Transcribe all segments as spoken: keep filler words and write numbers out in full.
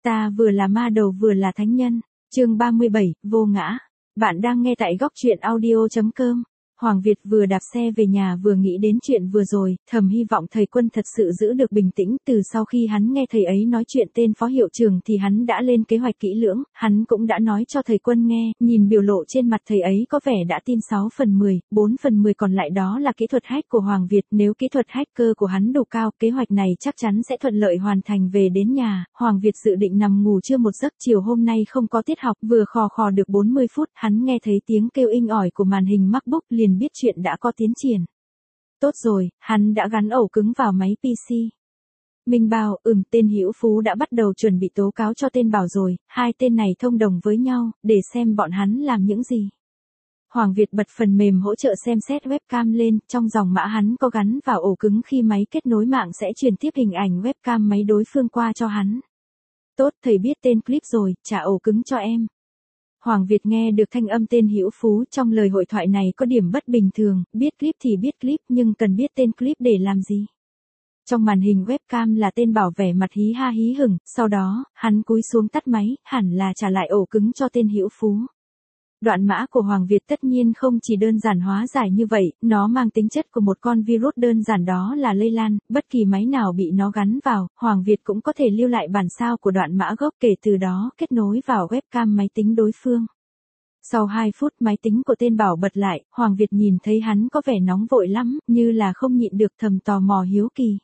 Ta vừa là ma đầu vừa là thánh nhân. Chương ba mươi bảy, vô ngã. Bạn đang nghe tại góc truyện audio chấm com. Hoàng Việt vừa đạp xe về nhà vừa nghĩ đến chuyện vừa rồi, thầm hy vọng thầy Quân thật sự giữ được bình tĩnh. Từ sau khi hắn nghe thầy ấy nói chuyện tên phó hiệu trưởng thì hắn đã lên kế hoạch kỹ lưỡng, hắn cũng đã nói cho thầy Quân nghe, nhìn biểu lộ trên mặt thầy ấy có vẻ đã tin sáu phần mười, bốn phần mười còn lại đó là kỹ thuật hack của Hoàng Việt. Nếu kỹ thuật hacker của hắn đủ cao, kế hoạch này chắc chắn sẽ thuận lợi hoàn thành. Về đến nhà, Hoàng Việt dự định nằm ngủ trưa một giấc. Chiều hôm nay không có tiết học, vừa khò khò được bốn mươi phút, hắn nghe thấy tiếng kêu inh ỏi của màn hình MacBook liền biết chuyện đã có tiến triển. Tốt rồi, hắn đã gắn ổ cứng vào máy pê xê. Minh Bảo, ừm, tên Hữu Phú đã bắt đầu chuẩn bị tố cáo cho tên Bảo rồi, hai tên này thông đồng với nhau, để xem bọn hắn làm những gì. Hoàng Việt bật phần mềm hỗ trợ xem xét webcam lên, trong dòng mã hắn có gắn vào ổ cứng, khi máy kết nối mạng sẽ truyền tiếp hình ảnh webcam máy đối phương qua cho hắn. Tốt, thầy biết tên clip rồi, trả ổ cứng cho em. Hoàng Việt nghe được thanh âm tên Hữu Phú trong lời hội thoại này có điểm bất bình thường, biết clip thì biết clip nhưng cần biết tên clip để làm gì. Trong màn hình webcam là tên Bảo vẻ mặt hí ha hí hửng, sau đó, hắn cúi xuống tắt máy, hẳn là trả lại ổ cứng cho tên Hữu Phú. Đoạn mã của Hoàng Việt tất nhiên không chỉ đơn giản hóa giải như vậy, nó mang tính chất của một con virus đơn giản, đó là lây lan, bất kỳ máy nào bị nó gắn vào, Hoàng Việt cũng có thể lưu lại bản sao của đoạn mã gốc, kể từ đó kết nối vào webcam máy tính đối phương. Sau hai phút máy tính của tên Bảo bật lại, Hoàng Việt nhìn thấy hắn có vẻ nóng vội lắm, như là không nhịn được thầm tò mò hiếu kỳ.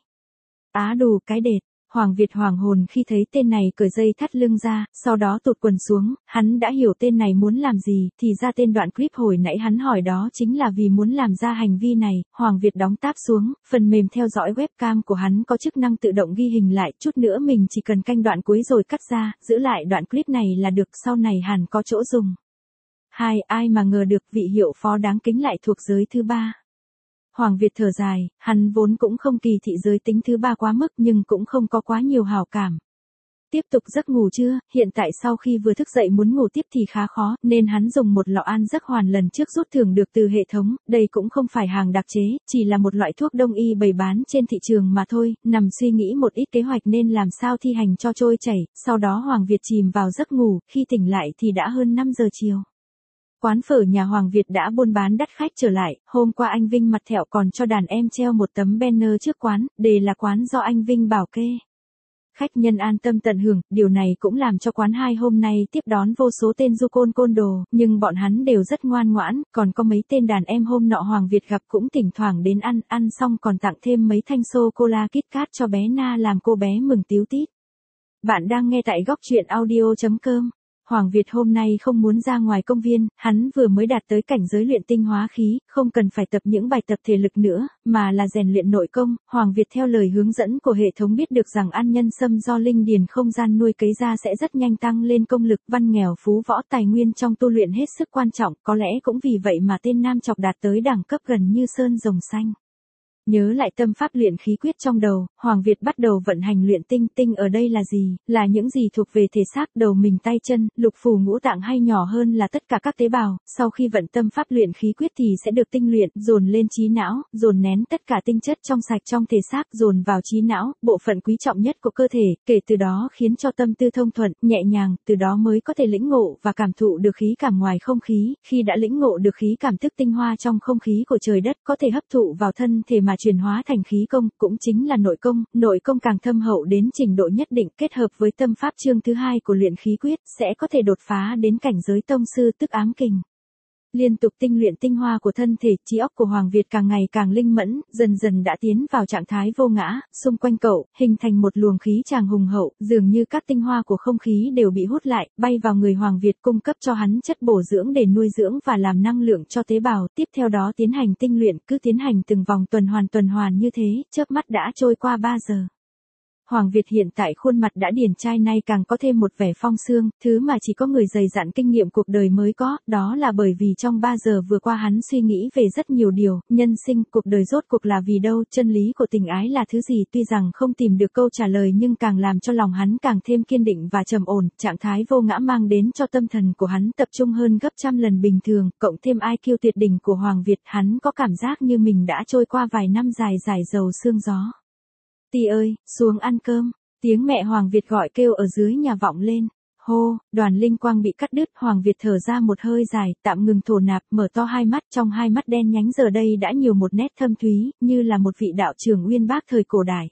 Á đù cái đệt. Hoàng Việt hoàng hồn khi thấy tên này cởi dây thắt lưng ra, sau đó tụt quần xuống, hắn đã hiểu tên này muốn làm gì, thì ra tên đoạn clip hồi nãy hắn hỏi đó chính là vì muốn làm ra hành vi này. Hoàng Việt đóng tab xuống, phần mềm theo dõi webcam của hắn có chức năng tự động ghi hình lại, chút nữa mình chỉ cần canh đoạn cuối rồi cắt ra, giữ lại đoạn clip này là được, sau này hẳn có chỗ dùng. Hai, ai mà ngờ được vị hiệu phó đáng kính lại thuộc giới thứ ba. Hoàng Việt thở dài, hắn vốn cũng không kỳ thị giới tính thứ ba quá mức nhưng cũng không có quá nhiều hảo cảm. Tiếp tục giấc ngủ chưa, hiện tại sau khi vừa thức dậy muốn ngủ tiếp thì khá khó, nên hắn dùng một lọ an giấc hoàn lần trước rút thưởng được từ hệ thống, đây cũng không phải hàng đặc chế, chỉ là một loại thuốc đông y bày bán trên thị trường mà thôi, nằm suy nghĩ một ít kế hoạch nên làm sao thi hành cho trôi chảy, sau đó Hoàng Việt chìm vào giấc ngủ, khi tỉnh lại thì đã hơn năm giờ chiều. Quán phở nhà Hoàng Việt đã buôn bán đắt khách trở lại, hôm qua anh Vinh mặt thẹo còn cho đàn em treo một tấm banner trước quán, đề là quán do anh Vinh bảo kê. Khách nhân an tâm tận hưởng, điều này cũng làm cho quán hai hôm nay tiếp đón vô số tên du côn côn đồ, nhưng bọn hắn đều rất ngoan ngoãn, còn có mấy tên đàn em hôm nọ Hoàng Việt gặp cũng thỉnh thoảng đến ăn, ăn xong còn tặng thêm mấy thanh sô-cô-la KitKat cho bé Na làm cô bé mừng tíu tít. Bạn đang nghe tại góc truyện audio chấm com. Hoàng Việt hôm nay không muốn ra ngoài công viên, hắn vừa mới đạt tới cảnh giới luyện tinh hóa khí, không cần phải tập những bài tập thể lực nữa, mà là rèn luyện nội công. Hoàng Việt theo lời hướng dẫn của hệ thống biết được rằng ăn nhân sâm do linh điền không gian nuôi cấy ra sẽ rất nhanh tăng lên công lực, văn nghèo phú võ, tài nguyên trong tu luyện hết sức quan trọng, có lẽ cũng vì vậy mà tên nam chọc đạt tới đẳng cấp gần như sơn rồng xanh. Nhớ lại tâm pháp luyện khí quyết trong đầu, Hoàng Việt bắt đầu vận hành luyện tinh. Tinh ở đây là gì? Là những gì thuộc về thể xác, đầu mình tay chân, lục phủ ngũ tạng hay nhỏ hơn là tất cả các tế bào. Sau khi vận tâm pháp luyện khí quyết thì sẽ được tinh luyện, dồn lên trí não, dồn nén tất cả tinh chất trong sạch trong thể xác, dồn vào trí não, bộ phận quý trọng nhất của cơ thể, kể từ đó khiến cho tâm tư thông thuận, nhẹ nhàng, từ đó mới có thể lĩnh ngộ và cảm thụ được khí cảm ngoài không khí. Khi đã lĩnh ngộ được khí cảm thức tinh hoa trong không khí của trời đất, có thể hấp thụ vào thân thể mà chuyển hóa thành khí công, cũng chính là nội công. Nội công càng thâm hậu đến trình độ nhất định, kết hợp với tâm pháp chương thứ hai của luyện khí quyết, sẽ có thể đột phá đến cảnh giới tông sư tức ám kình. Liên tục tinh luyện tinh hoa của thân thể, trí óc của Hoàng Việt càng ngày càng linh mẫn, dần dần đã tiến vào trạng thái vô ngã, xung quanh cậu, hình thành một luồng khí tràng hùng hậu, dường như các tinh hoa của không khí đều bị hút lại, bay vào người Hoàng Việt, cung cấp cho hắn chất bổ dưỡng để nuôi dưỡng và làm năng lượng cho tế bào, tiếp theo đó tiến hành tinh luyện, cứ tiến hành từng vòng tuần hoàn tuần hoàn như thế, chớp mắt đã trôi qua ba giờ. Hoàng Việt hiện tại khuôn mặt đã điển trai, nay càng có thêm một vẻ phong sương, thứ mà chỉ có người dày dặn kinh nghiệm cuộc đời mới có, đó là bởi vì trong ba giờ vừa qua hắn suy nghĩ về rất nhiều điều, nhân sinh, cuộc đời rốt cuộc là vì đâu, chân lý của tình ái là thứ gì, tuy rằng không tìm được câu trả lời nhưng càng làm cho lòng hắn càng thêm kiên định và trầm ổn, trạng thái vô ngã mang đến cho tâm thần của hắn tập trung hơn gấp trăm lần bình thường, cộng thêm i kiu tuyệt đỉnh của Hoàng Việt, hắn có cảm giác như mình đã trôi qua vài năm dài dài dầu sương gió. Tì ơi, xuống ăn cơm. Tiếng mẹ Hoàng Việt gọi kêu ở dưới nhà vọng lên. Hô, đoàn linh quang bị cắt đứt, Hoàng Việt thở ra một hơi dài, tạm ngừng thổ nạp, mở to hai mắt, trong hai mắt đen nhánh giờ đây đã nhiều một nét thâm thúy, như là một vị đạo trưởng uyên bác thời cổ đại.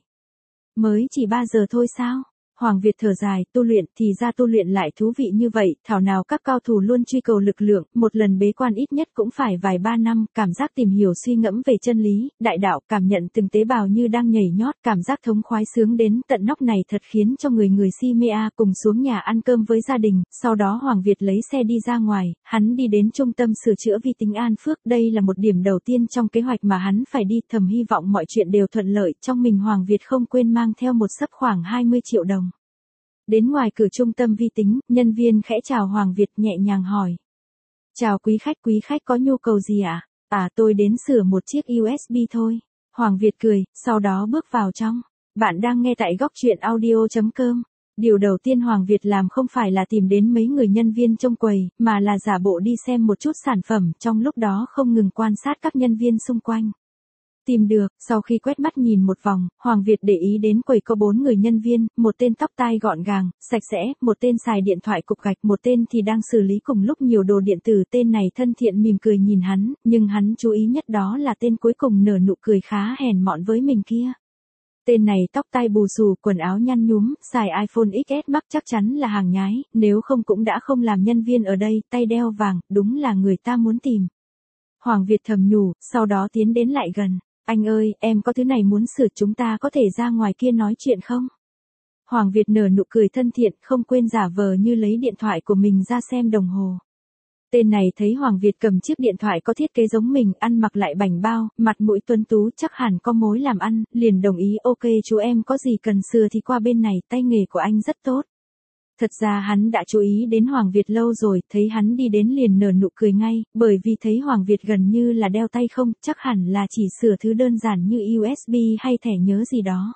Mới chỉ ba giờ thôi sao? Hoàng Việt thở dài, tu luyện thì ra tu luyện lại thú vị như vậy, thảo nào các cao thủ luôn truy cầu lực lượng, một lần bế quan ít nhất cũng phải vài ba năm, cảm giác tìm hiểu suy ngẫm về chân lý, đại đạo, cảm nhận từng tế bào như đang nhảy nhót, cảm giác thống khoái sướng đến tận nóc này thật khiến cho người người si mê a. Cùng xuống nhà ăn cơm với gia đình, sau đó Hoàng Việt lấy xe đi ra ngoài, hắn đi đến trung tâm sửa chữa vi tính An Phước, đây là một điểm đầu tiên trong kế hoạch mà hắn phải đi, thầm hy vọng mọi chuyện đều thuận lợi, trong mình Hoàng Việt không quên mang theo một xấp khoảng hai mươi triệu đồng. Đến ngoài cửa trung tâm vi tính, nhân viên khẽ chào Hoàng Việt nhẹ nhàng hỏi. Chào quý khách, quý khách có nhu cầu gì ạ? À? à tôi đến sửa một chiếc u ét bê thôi. Hoàng Việt cười, sau đó bước vào trong. Bạn đang nghe tại góc truyện audio chấm com. Điều đầu tiên Hoàng Việt làm không phải là tìm đến mấy người nhân viên trong quầy, mà là giả bộ đi xem một chút sản phẩm, trong lúc đó không ngừng quan sát các nhân viên xung quanh. Tìm được, sau khi quét mắt nhìn một vòng, Hoàng Việt để ý đến quầy có bốn người nhân viên, một tên tóc tai gọn gàng, sạch sẽ, một tên xài điện thoại cục gạch, một tên thì đang xử lý cùng lúc nhiều đồ điện tử. Tên này thân thiện mỉm cười nhìn hắn, nhưng hắn chú ý nhất đó là tên cuối cùng nở nụ cười khá hèn mọn với mình kia. Tên này tóc tai bù xù, quần áo nhăn nhúm, xài iPhone ích ét Max chắc chắn là hàng nhái, nếu không cũng đã không làm nhân viên ở đây, tay đeo vàng, đúng là người ta muốn tìm. Hoàng Việt thầm nhủ, sau đó tiến đến lại gần. Anh ơi, em có thứ này muốn sửa, chúng ta có thể ra ngoài kia nói chuyện không? Hoàng Việt nở nụ cười thân thiện, không quên giả vờ như lấy điện thoại của mình ra xem đồng hồ. Tên này thấy Hoàng Việt cầm chiếc điện thoại có thiết kế giống mình, ăn mặc lại bảnh bao, mặt mũi tuấn tú chắc hẳn có mối làm ăn, liền đồng ý. Ok chú, em có gì cần sửa thì qua bên này, tay nghề của anh rất tốt. Thật ra hắn đã chú ý đến Hoàng Việt lâu rồi, thấy hắn đi đến liền nở nụ cười ngay, bởi vì thấy Hoàng Việt gần như là đeo tay không, chắc hẳn là chỉ sửa thứ đơn giản như u ét bê hay thẻ nhớ gì đó.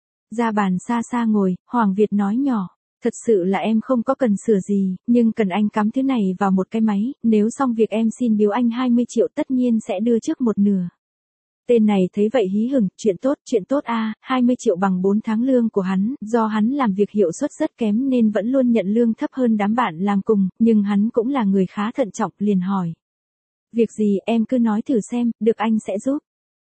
Ra bàn xa xa ngồi, Hoàng Việt nói nhỏ, thật sự là em không có cần sửa gì, nhưng cần anh cắm thứ này vào một cái máy, nếu xong việc em xin biếu anh hai mươi triệu, tất nhiên sẽ đưa trước một nửa. Tên này thấy vậy hí hửng, chuyện tốt, chuyện tốt a, à, hai mươi triệu bằng bốn tháng lương của hắn, do hắn làm việc hiệu suất rất kém nên vẫn luôn nhận lương thấp hơn đám bạn làm cùng, nhưng hắn cũng là người khá thận trọng, liền hỏi. Việc gì em cứ nói thử xem, được anh sẽ giúp.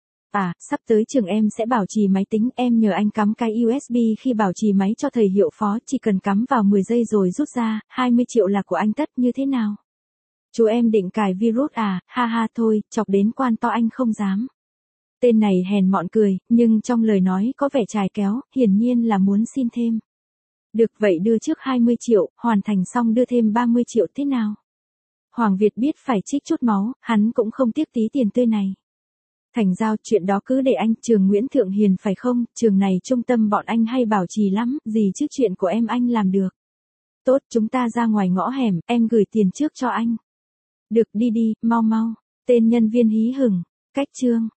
À, sắp tới trường em sẽ bảo trì máy tính, em nhờ anh cắm cái u ét bê khi bảo trì máy cho thầy hiệu phó, chỉ cần cắm vào mười giây rồi rút ra, hai mươi triệu là của anh tất, như thế nào? Chú em định cài virus à, ha ha thôi, chọc đến quan to anh không dám. Tên này hèn mọn cười, nhưng trong lời nói có vẻ chài kéo, hiển nhiên là muốn xin thêm. Được vậy đưa trước hai mươi triệu, hoàn thành xong đưa thêm ba mươi triệu thế nào? Hoàng Việt biết phải trích chút máu, hắn cũng không tiếc tí tiền tươi này. Thành giao, chuyện đó cứ để anh, trường Nguyễn Thượng Hiền phải không, trường này trung tâm bọn anh hay bảo trì lắm, gì chứ chuyện của em anh làm được. Tốt, chúng ta ra ngoài ngõ hẻm, em gửi tiền trước cho anh. Được, đi đi, mau mau. Tên nhân viên hí hửng, cách chương.